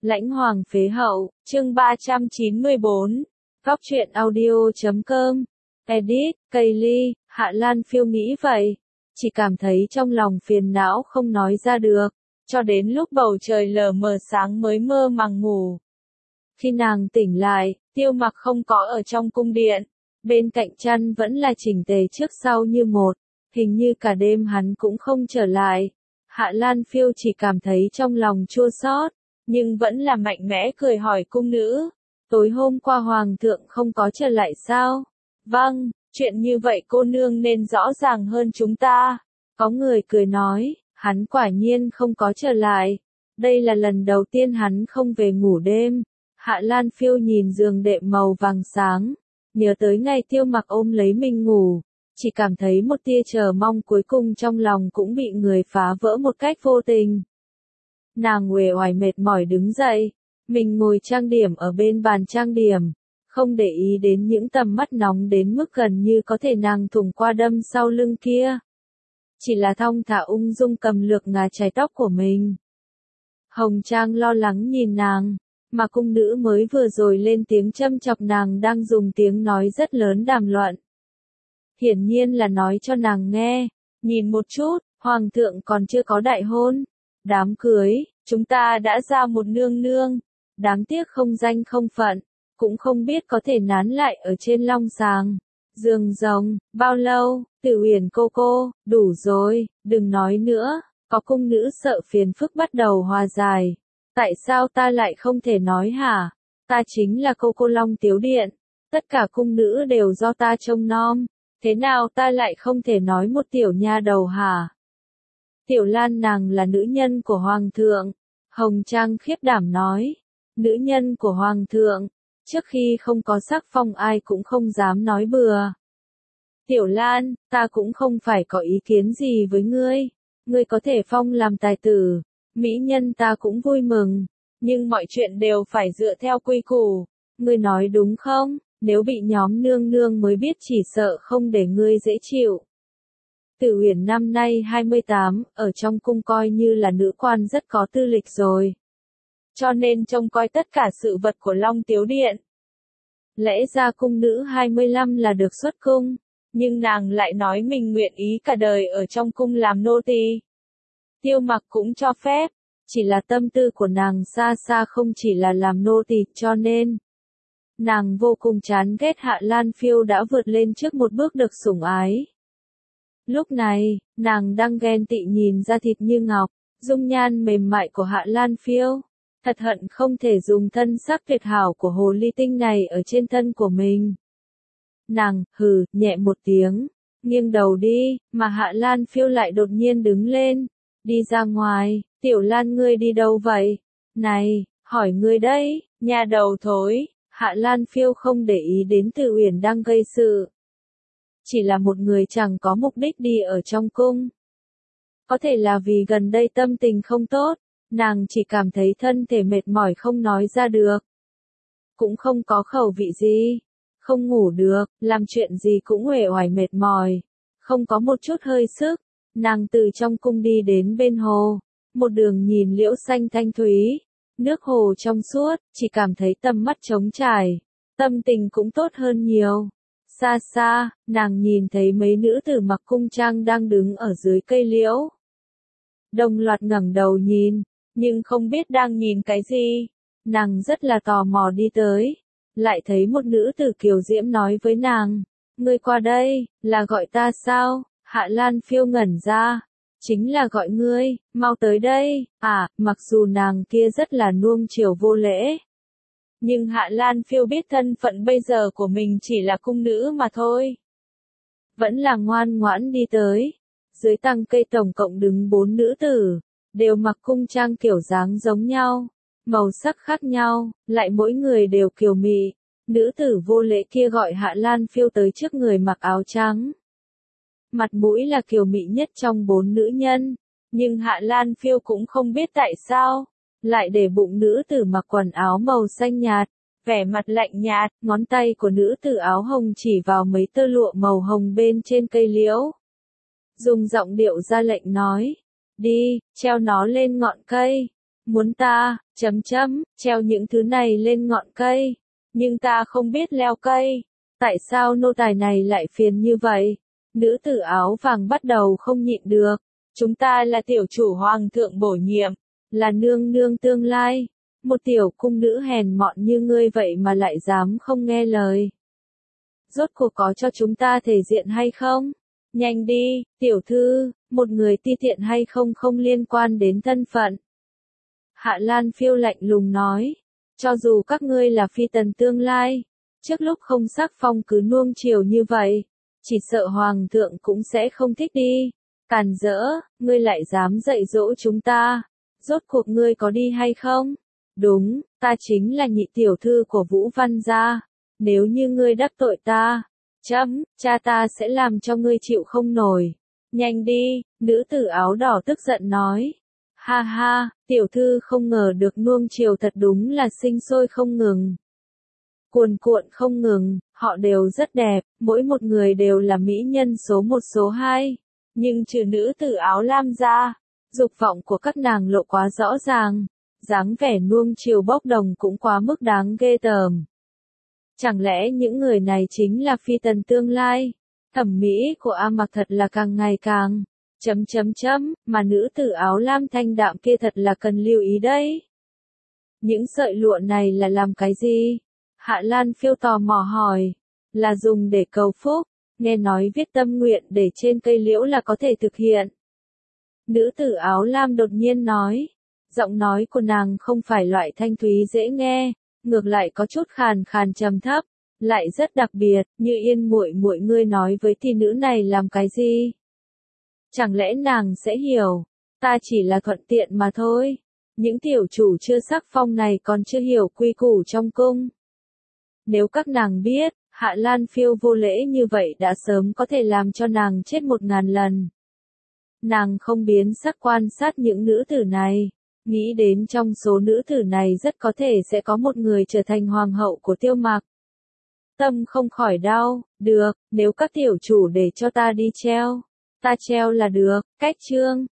Lãnh Hoàng phế hậu, chương 394. Góc truyện audio.com. Edit, Kaylee, Hạ Lan Phiêu nghĩ vậy. Chỉ cảm thấy trong lòng phiền não không nói ra được. Cho đến lúc bầu trời lờ mờ sáng mới mơ màng ngủ. Khi nàng tỉnh lại, Tiêu Mặc không có ở trong cung điện. Bên cạnh chăn vẫn là chỉnh tề trước sau như một. Hình như cả đêm hắn cũng không trở lại. Hạ Lan Phiêu chỉ cảm thấy trong lòng chua xót, nhưng vẫn là mạnh mẽ cười hỏi cung nữ. Tối hôm qua hoàng thượng không có trở lại sao? Vâng, chuyện như vậy cô nương nên rõ ràng hơn chúng ta. Có người cười nói, hắn quả nhiên không có trở lại. Đây là lần đầu tiên hắn không về ngủ đêm. Hạ Lan Phiêu nhìn giường đệm màu vàng sáng, nhớ tới ngày Tiêu Mặc ôm lấy mình ngủ, chỉ cảm thấy một tia chờ mong cuối cùng trong lòng cũng bị người phá vỡ một cách vô tình. Nàng uể oải mệt mỏi đứng dậy, mình ngồi trang điểm ở bên bàn trang điểm, không để ý đến những tầm mắt nóng đến mức gần như có thể nàng thủng qua đâm sau lưng kia. Chỉ là thong thả ung dung cầm lược ngả chải tóc của mình. Hồng Trang lo lắng nhìn nàng, mà cung nữ mới vừa rồi lên tiếng châm chọc nàng đang dùng tiếng nói rất lớn đàm luận. Hiển nhiên là nói cho nàng nghe, nhìn một chút, hoàng thượng còn chưa có đại hôn. Đám cưới, chúng ta đã ra một nương nương, đáng tiếc không danh không phận, cũng không biết có thể nán lại ở trên long sàng, giường rồng, bao lâu. Tử Uyển cô, đủ rồi, đừng nói nữa. Có cung nữ sợ phiền phức bắt đầu hòa giải. Tại sao ta lại không thể nói hả? Ta chính là cô Long Tiếu Điện, tất cả cung nữ đều do ta trông nom, thế nào ta lại không thể nói một tiểu nha đầu hả? Tiểu Lan nàng là nữ nhân của hoàng thượng. Hồng Trang khiếp đảm nói, nữ nhân của hoàng thượng, trước khi không có sắc phong ai cũng không dám nói bừa. Tiểu Lan, ta cũng không phải có ý kiến gì với ngươi, ngươi có thể phong làm tài tử, mỹ nhân ta cũng vui mừng, nhưng mọi chuyện đều phải dựa theo quy củ, ngươi nói đúng không? Nếu bị nhóm nương nương mới biết chỉ sợ không để ngươi dễ chịu. Tử Uyển năm nay 28, ở trong cung coi như là nữ quan rất có tư lịch rồi. Cho nên trông coi tất cả sự vật của Long Tiếu Điện. Lẽ ra cung nữ 25 là được xuất cung, nhưng nàng lại nói mình nguyện ý cả đời ở trong cung làm nô tỳ. Tiêu Mặc cũng cho phép, chỉ là tâm tư của nàng xa xa không chỉ là làm nô tỳ, cho nên nàng vô cùng chán ghét Hạ Lan Phiêu đã vượt lên trước một bước được sủng ái. Lúc này, nàng đang ghen tị nhìn da thịt như ngọc, dung nhan mềm mại của Hạ Lan Phiêu, thật hận không thể dùng thân sắc tuyệt hảo của hồ ly tinh này ở trên thân của mình. Nàng, hừ, nhẹ một tiếng, nghiêng đầu đi, mà Hạ Lan Phiêu lại đột nhiên đứng lên, đi ra ngoài. Tiểu Lan ngươi đi đâu vậy? Này, hỏi ngươi đấy, nhà đầu thối. Hạ Lan Phiêu không để ý đến Tử Uyển đang gây sự. Chỉ là một người chẳng có mục đích đi ở trong cung. Có thể là vì gần đây tâm tình không tốt, nàng chỉ cảm thấy thân thể mệt mỏi không nói ra được. Cũng không có khẩu vị gì, không ngủ được, làm chuyện gì cũng uể oải mệt mỏi, không có một chút hơi sức. Nàng từ trong cung đi đến bên hồ, một đường nhìn liễu xanh thanh thúy, nước hồ trong suốt, chỉ cảm thấy tầm mắt trống trải, tâm tình cũng tốt hơn nhiều. Xa xa, nàng nhìn thấy mấy nữ tử mặc cung trang đang đứng ở dưới cây liễu. Đồng loạt ngẩng đầu nhìn, nhưng không biết đang nhìn cái gì. Nàng rất là tò mò đi tới, lại thấy một nữ tử kiều diễm nói với nàng, ngươi qua đây, là gọi ta sao? Hạ Lan Phiêu ngẩn ra, chính là gọi ngươi, mau tới đây. Mặc dù nàng kia rất là nuông chiều vô lễ, nhưng Hạ Lan Phiêu biết thân phận bây giờ của mình chỉ là cung nữ mà thôi. Vẫn là ngoan ngoãn đi tới. Dưới tàng cây tổng cộng đứng 4 nữ tử, đều mặc cung trang kiểu dáng giống nhau, màu sắc khác nhau, lại mỗi người đều kiều mị. Nữ tử vô lễ kia gọi Hạ Lan Phiêu tới trước người mặc áo trắng. Mặt mũi là kiều mị nhất trong 4 nữ nhân, nhưng Hạ Lan Phiêu cũng không biết tại sao, lại để bụng nữ tử mặc quần áo màu xanh nhạt, vẻ mặt lạnh nhạt, ngón tay của nữ tử áo hồng chỉ vào mấy tơ lụa màu hồng bên trên cây liễu. Dùng giọng điệu ra lệnh nói, đi, treo nó lên ngọn cây. muốn ta, treo những thứ này lên ngọn cây, nhưng ta không biết leo cây. Tại sao nô tài này lại phiền như vậy? Nữ tử áo vàng bắt đầu không nhịn được. Chúng ta là tiểu chủ hoàng thượng bổ nhiệm, là nương nương tương lai. Một tiểu cung nữ hèn mọn như ngươi vậy mà lại dám không nghe lời. Rốt cuộc có cho chúng ta thể diện hay không? Nhanh đi, tiểu thư, một người ti tiện hay không không liên quan đến thân phận. Hạ Lan Phiêu lạnh lùng nói, cho dù các ngươi là phi tần tương lai, trước lúc không sắc phong cứ nuông chiều như vậy, chỉ sợ hoàng thượng cũng sẽ không thích đi. Càn rỡ, ngươi lại dám dạy dỗ chúng ta, rốt cuộc ngươi có đi hay không? Đúng, ta chính là nhị tiểu thư của Vũ Văn gia, nếu như ngươi đắc tội ta, cha ta sẽ làm cho ngươi chịu không nổi. Nhanh đi, nữ tử áo đỏ tức giận nói. Ha ha, tiểu thư không ngờ được nuông chiều thật đúng là sinh sôi không ngừng. Cuồn cuộn không ngừng, họ đều rất đẹp, mỗi một người đều là mỹ nhân số 1 số 2. Nhưng trừ nữ tử áo lam ra, dục vọng của các nàng lộ quá rõ ràng, dáng vẻ nuông chiều bốc đồng cũng quá mức đáng ghê tởm. Chẳng lẽ những người này chính là phi tần tương lai? Thẩm mỹ của A Mặc thật là càng ngày càng mà nữ tử áo lam thanh đạm kia thật là cần lưu ý đấy. Những sợi lụa này là làm cái gì? Hạ Lan Phiêu tò mò hỏi. Là dùng để cầu phúc, nghe nói viết tâm nguyện để trên cây liễu là có thể thực hiện. Nữ tử áo lam đột nhiên nói. Giọng nói của nàng không phải loại thanh thúy dễ nghe, ngược lại có chút khàn khàn trầm thấp, lại rất đặc biệt, như Yên muội muội ngươi nói với thị nữ này làm cái gì? Chẳng lẽ nàng sẽ hiểu, ta chỉ là thuận tiện mà thôi. Những tiểu chủ chưa sắc phong này còn chưa hiểu quy củ trong cung. Nếu các nàng biết, Hạ Lan Phiêu vô lễ như vậy đã sớm có thể làm cho nàng chết 1000 lần. Nàng không biến sắc quan sát những nữ tử này, nghĩ đến trong số nữ tử này rất có thể sẽ có một người trở thành hoàng hậu của Tiêu Mặc. Tâm không khỏi đau, được, nếu các tiểu chủ để cho ta đi treo, ta treo là được. Cách chương